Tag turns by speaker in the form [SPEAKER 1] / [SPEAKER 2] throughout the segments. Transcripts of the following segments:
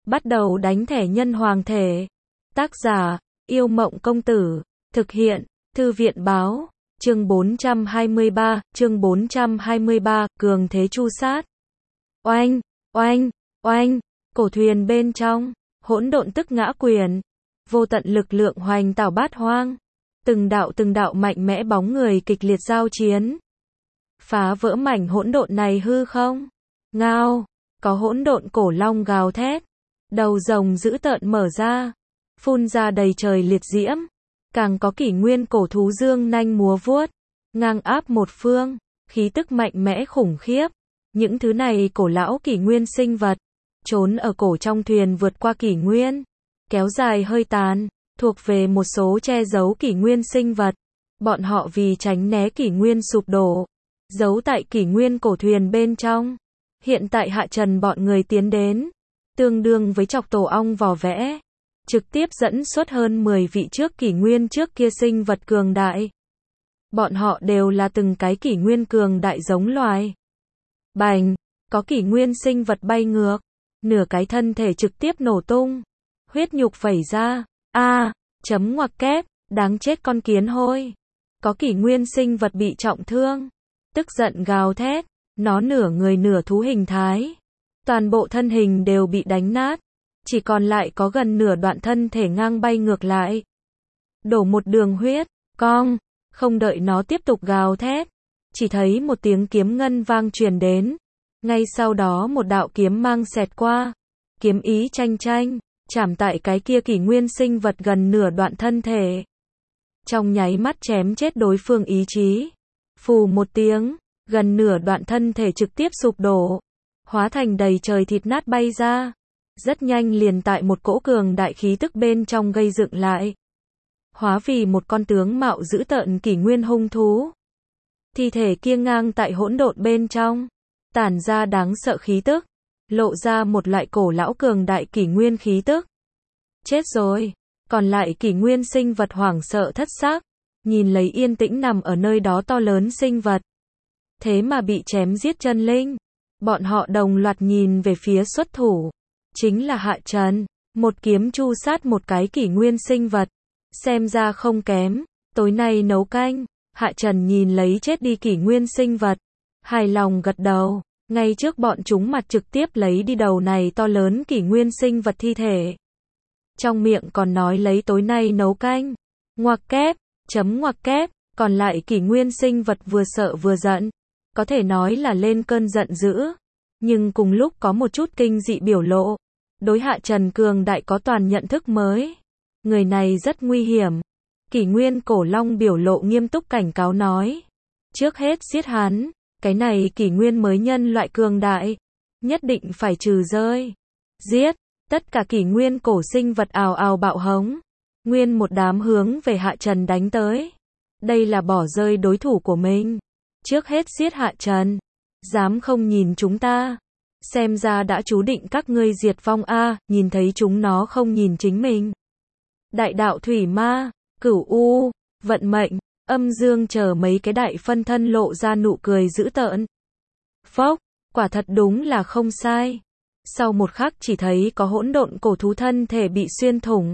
[SPEAKER 1] Bắt đầu đánh thẻ nhân hoàng thể. Tác giả, Yêu Mộng Công Tử. Thực hiện, Thư viện Báo. Chương 423, cường thế chu sát. Oanh, oanh, oanh, cổ thuyền bên trong, hỗn độn tức ngã quyền. Vô tận lực lượng hoành tảo bát hoang. Từng đạo mạnh mẽ bóng người kịch liệt giao chiến. Phá vỡ mảnh hỗn độn này hư không? Ngao, có hỗn độn cổ long gào thét. Đầu rồng dữ tợn mở ra, phun ra đầy trời liệt diễm. Càng có kỷ nguyên cổ thú dương nanh múa vuốt, ngang áp một phương, khí tức mạnh mẽ khủng khiếp. Những thứ này cổ lão kỷ nguyên sinh vật, trốn ở cổ trong thuyền vượt qua kỷ nguyên, kéo dài hơi tàn, thuộc về một số che giấu kỷ nguyên sinh vật. Bọn họ vì tránh né kỷ nguyên sụp đổ, giấu tại kỷ nguyên cổ thuyền bên trong. Hiện tại hạ trần bọn người tiến đến, tương đương với chọc tổ ong vò vẽ, trực tiếp dẫn xuất hơn 10 vị trước kỷ nguyên trước kia sinh vật cường đại. Bọn họ đều là từng cái kỷ nguyên cường đại giống loài. Bành, có kỷ nguyên sinh vật bay ngược, nửa cái thân thể trực tiếp nổ tung, huyết nhục vẩy ra. Chấm ngoặc kép, đáng chết con kiến hôi. Có kỷ nguyên sinh vật bị trọng thương, tức giận gào thét, nó nửa người nửa thú hình thái. Toàn bộ thân hình đều bị đánh nát, chỉ còn lại có gần nửa đoạn thân thể ngang bay ngược lại. Đổ một đường huyết, cong, không đợi nó tiếp tục gào thét. Chỉ thấy một tiếng kiếm ngân vang truyền đến. Ngay sau đó một đạo kiếm mang xẹt qua. Kiếm ý chanh chanh, chạm tại cái kia kỷ nguyên sinh vật gần nửa đoạn thân thể. Trong nháy mắt chém chết đối phương ý chí. Phù một tiếng, gần nửa đoạn thân thể trực tiếp sụp đổ, hóa thành đầy trời thịt nát bay ra. Rất nhanh liền tại một cỗ cường đại khí tức bên trong gây dựng lại. Hóa vì một con tướng mạo dữ tợn kỷ nguyên hung thú. Thi thể kia ngang tại hỗn độn bên trong, tản ra đáng sợ khí tức, lộ ra một loại cổ lão cường đại kỷ nguyên khí tức. Chết rồi, còn lại kỷ nguyên sinh vật hoảng sợ thất xác, nhìn lấy yên tĩnh nằm ở nơi đó to lớn sinh vật. Thế mà bị chém giết chân linh. Bọn họ đồng loạt nhìn về phía xuất thủ. Chính là Hạ Trần, một kiếm chu sát một cái kỷ nguyên sinh vật. Xem ra không kém, tối nay nấu canh. Hạ Trần nhìn lấy chết đi kỷ nguyên sinh vật, hài lòng gật đầu. Ngay trước bọn chúng mặt trực tiếp lấy đi đầu này to lớn kỷ nguyên sinh vật thi thể. Trong miệng còn nói lấy tối nay nấu canh. Ngoặc kép, chấm ngoặc kép, còn lại kỷ nguyên sinh vật vừa sợ vừa giận. Có thể nói là lên cơn giận dữ, nhưng cùng lúc có một chút kinh dị biểu lộ. Đối Hạ Trần cường đại có toàn nhận thức mới. Người này rất nguy hiểm. Kỷ nguyên cổ long biểu lộ nghiêm túc cảnh cáo nói. Trước hết giết hắn, cái này kỷ nguyên mới nhân loại cường đại, nhất định phải trừ rơi. Giết, tất cả kỷ nguyên cổ sinh vật ào ào bạo hống. Nguyên một đám hướng về Hạ Trần đánh tới. Đây là bỏ rơi đối thủ của mình. Trước hết giết Hạ Trần. Dám không nhìn chúng ta. Xem ra đã chú định các ngươi diệt vong nhìn thấy chúng nó không nhìn chính mình. Đại đạo thủy ma, Cửu U, vận mệnh, âm dương chờ mấy cái đại phân thân lộ ra nụ cười dữ tợn. Phốc, quả thật đúng là không sai. Sau một khắc chỉ thấy có hỗn độn cổ thú thân thể bị xuyên thủng.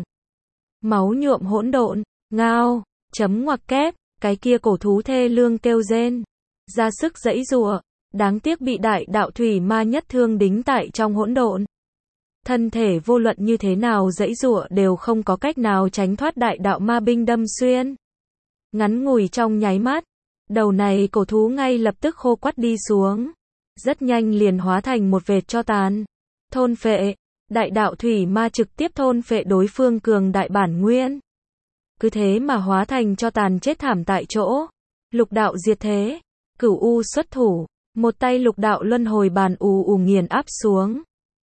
[SPEAKER 1] Máu nhuộm hỗn độn, ngao, chấm ngoặc kép, cái kia cổ thú thê lương kêu rên. Ra sức giãy giụa, đáng tiếc bị đại đạo thủy ma nhất thương đính tại trong hỗn độn. Thân thể vô luận như thế nào giãy giụa đều không có cách nào tránh thoát đại đạo ma binh đâm xuyên. Ngắn ngủi trong nháy mắt, đầu này cổ thú ngay lập tức khô quắt đi xuống. Rất nhanh liền hóa thành một vệt tro tàn. Thôn phệ, đại đạo thủy ma trực tiếp thôn phệ đối phương cường đại bản nguyên. Cứ thế mà hóa thành tro tàn chết thảm tại chỗ. Lục đạo diệt thế, Cửu U xuất thủ, một tay lục đạo luân hồi bàn ù nghiền áp xuống.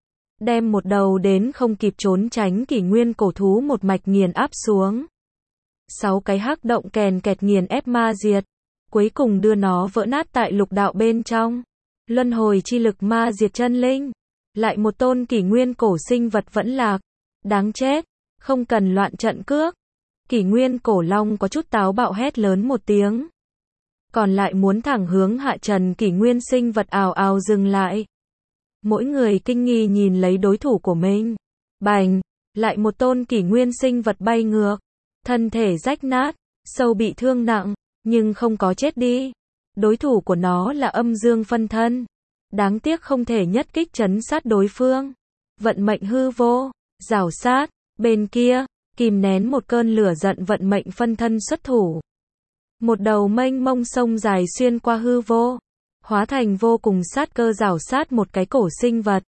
[SPEAKER 1] Đem một đầu đến không kịp trốn tránh kỷ nguyên cổ thú một mạch nghiền áp xuống. 6 cái hắc động kèn kẹt nghiền ép ma diệt, cuối cùng đưa nó vỡ nát tại lục đạo bên trong. Luân hồi chi lực ma diệt chân linh. Lại một tôn kỷ nguyên cổ sinh vật vẫn lạc. Đáng chết, không cần loạn trận cước. Kỷ nguyên cổ long có chút táo bạo hét lớn một tiếng. Còn lại muốn thẳng hướng Hạ Trần kỷ nguyên sinh vật ào ào dừng lại. Mỗi người kinh nghi nhìn lấy đối thủ của mình. Bành, lại một tôn kỷ nguyên sinh vật bay ngược, thân thể rách nát, sâu bị thương nặng, nhưng không có chết đi. Đối thủ của nó là âm dương phân thân. Đáng tiếc không thể nhất kích trấn sát đối phương. Vận mệnh hư vô, rào sát, bên kia, kìm nén một cơn lửa giận vận mệnh phân thân xuất thủ. Một đầu mênh mông sông dài xuyên qua hư vô, hóa thành vô cùng sát cơ rào sát một cái cổ sinh vật.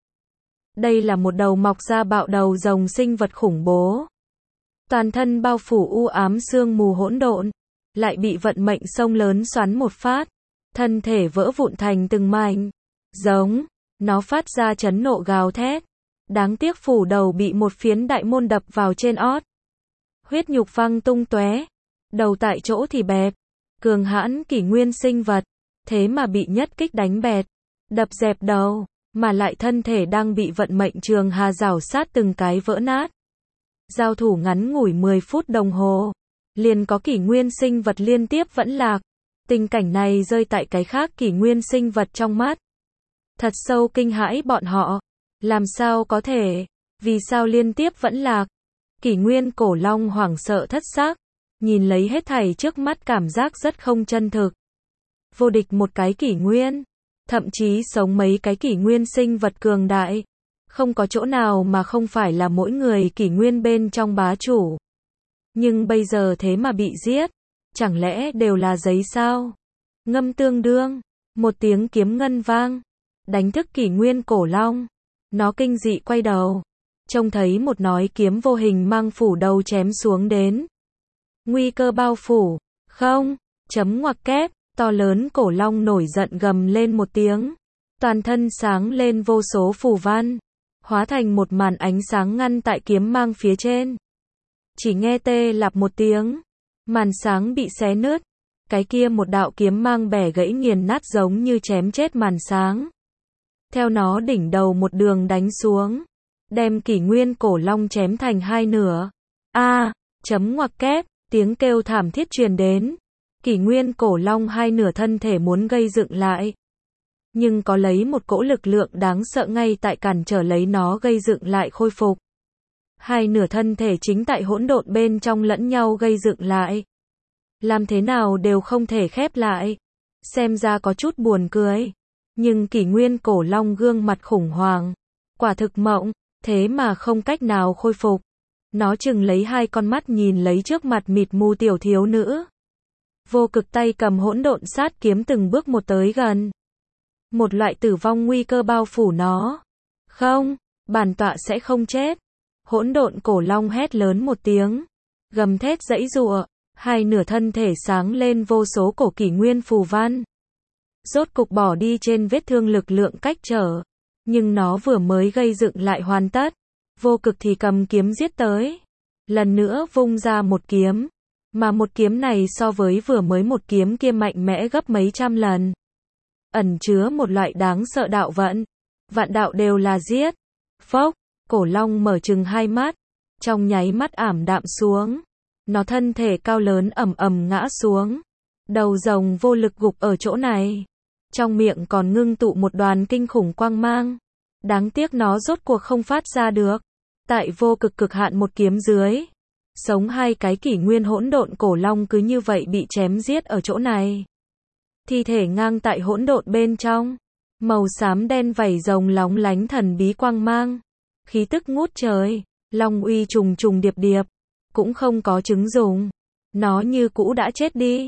[SPEAKER 1] Đây là một đầu mọc ra bạo đầu rồng sinh vật khủng bố. Toàn thân bao phủ u ám sương mù hỗn độn, lại bị vận mệnh sông lớn xoắn một phát, thân thể vỡ vụn thành từng mảnh. Giống, nó phát ra chấn nộ gào thét. Đáng tiếc phủ đầu bị một phiến đại môn đập vào trên ót. Huyết nhục văng tung tóe, đầu tại chỗ thì bẹp. Cường hãn kỷ nguyên sinh vật, thế mà bị nhất kích đánh bẹt, đập dẹp đầu, mà lại thân thể đang bị vận mệnh trường hà rào sát từng cái vỡ nát. Giao thủ ngắn ngủi 10 phút đồng hồ, liền có kỷ nguyên sinh vật liên tiếp vẫn lạc. Tình cảnh này rơi tại cái khác kỷ nguyên sinh vật trong mắt. Thật sâu kinh hãi bọn họ. Làm sao có thể? Vì sao liên tiếp vẫn lạc? Kỷ nguyên cổ long hoảng sợ thất xác, nhìn lấy hết thảy trước mắt cảm giác rất không chân thực. Vô địch một cái kỷ nguyên, thậm chí sống mấy cái kỷ nguyên sinh vật cường đại. Không có chỗ nào mà không phải là mỗi người kỷ nguyên bên trong bá chủ. Nhưng bây giờ thế mà bị giết, chẳng lẽ đều là giấy sao? Ngâm tương đương, một tiếng kiếm ngân vang, đánh thức kỷ nguyên cổ long. Nó kinh dị quay đầu, trông thấy một nói kiếm vô hình mang phủ đầu chém xuống đến. Nguy cơ bao phủ, không, chấm ngoặc kép, to lớn cổ long nổi giận gầm lên một tiếng. Toàn thân sáng lên vô số phù văn, hóa thành một màn ánh sáng ngăn tại kiếm mang phía trên. Chỉ nghe tê lạp một tiếng, màn sáng bị xé nứt. Cái kia một đạo kiếm mang bẻ gãy nghiền nát giống như chém chết màn sáng. Theo nó đỉnh đầu một đường đánh xuống, đem kỷ nguyên cổ long chém thành hai nửa. Chấm ngoặc kép, tiếng kêu thảm thiết truyền đến. Kỷ nguyên cổ long hai nửa thân thể muốn gây dựng lại. Nhưng có lấy một cỗ lực lượng đáng sợ ngay tại cản trở lấy nó gây dựng lại khôi phục. Hai nửa thân thể chính tại hỗn độn bên trong lẫn nhau gây dựng lại. Làm thế nào đều không thể khép lại. Xem ra có chút buồn cười. Nhưng kỷ nguyên cổ long gương mặt khủng hoảng. Quả thực mộng, thế mà không cách nào khôi phục. Nó chừng lấy hai con mắt nhìn lấy trước mặt mịt mù tiểu thiếu nữ. Vô cực tay cầm hỗn độn sát kiếm từng bước một tới gần. Một loại tử vong nguy cơ bao phủ nó. Không, bản tọa sẽ không chết. Hỗn độn cổ long hét lớn một tiếng. Gầm thét giãy giụa, hai nửa thân thể sáng lên vô số cổ kỷ nguyên phù văn. Rốt cục bỏ đi trên vết thương lực lượng cách trở. Nhưng nó vừa mới gây dựng lại hoàn tất. Vô cực thì cầm kiếm giết tới. Lần nữa vung ra một kiếm. Mà một kiếm này so với vừa mới một kiếm kia mạnh mẽ gấp mấy trăm lần. Ẩn chứa một loại đáng sợ đạo vận. Vạn đạo đều là giết. Phốc, cổ long mở trừng hai mắt. Trong nháy mắt ảm đạm xuống. Nó thân thể cao lớn ầm ầm ngã xuống. Đầu rồng vô lực gục ở chỗ này. Trong miệng còn ngưng tụ một đoàn kinh khủng quang mang. Đáng tiếc nó rốt cuộc không phát ra được. Tại vô cực cực hạn một kiếm dưới. Sống hai cái kỷ nguyên hỗn độn cổ long cứ như vậy bị chém giết ở chỗ này. Thi thể ngang tại hỗn độn bên trong. Màu xám đen vảy rồng lóng lánh thần bí quang mang. Khí tức ngút trời. Long uy trùng trùng điệp điệp. Cũng không có chứng dùng. Nó như cũ đã chết đi.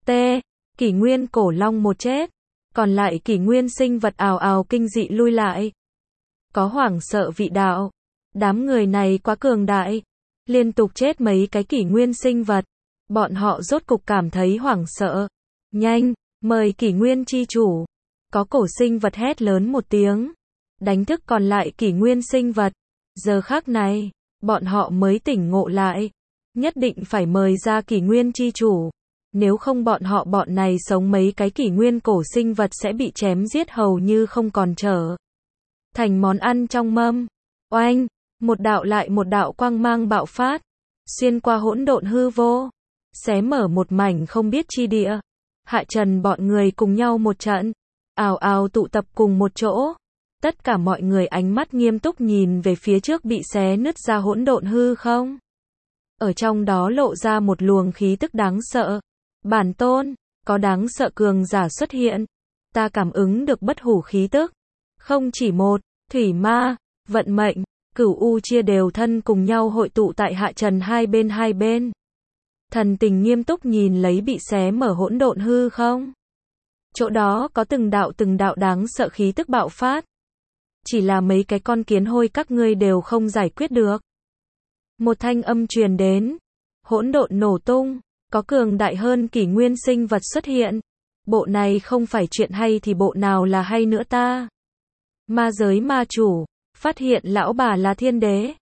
[SPEAKER 1] Kỷ nguyên cổ long một chết. Còn lại kỷ nguyên sinh vật ào ào kinh dị lui lại. Có hoảng sợ vị đạo. Đám người này quá cường đại. Liên tục chết mấy cái kỷ nguyên sinh vật. Bọn họ rốt cục cảm thấy hoảng sợ. Nhanh, mời kỷ nguyên chi chủ. Có cổ sinh vật hét lớn một tiếng. Đánh thức còn lại kỷ nguyên sinh vật. Giờ khắc này, bọn họ mới tỉnh ngộ lại. Nhất định phải mời ra kỷ nguyên chi chủ. Nếu không bọn này sống mấy cái kỷ nguyên cổ sinh vật sẽ bị chém giết hầu như không còn trở thành món ăn trong mâm. Oanh, một đạo lại một đạo quang mang bạo phát, xuyên qua hỗn độn hư vô, xé mở một mảnh không biết chi địa. Hạ trần bọn người cùng nhau một trận, ào ào tụ tập cùng một chỗ. Tất cả mọi người ánh mắt nghiêm túc nhìn về phía trước bị xé nứt ra hỗn độn hư không. Ở trong đó lộ ra một luồng khí tức đáng sợ. Bản tôn, có đáng sợ cường giả xuất hiện. Ta cảm ứng được bất hủ khí tức. Không chỉ một, thủy ma, vận mệnh, cửu u chia đều thân cùng nhau hội tụ tại hạ trần hai bên. Thần tình nghiêm túc nhìn lấy bị xé mở hỗn độn hư không. Chỗ đó có từng đạo đáng sợ khí tức bạo phát. Chỉ là mấy cái con kiến hôi các ngươi đều không giải quyết được. Một thanh âm truyền đến. Hỗn độn nổ tung. Có cường đại hơn kỷ nguyên sinh vật xuất hiện. Bộ này không phải chuyện hay thì bộ nào là hay nữa ta. Ma giới ma chủ. Phát hiện lão bà là thiên đế.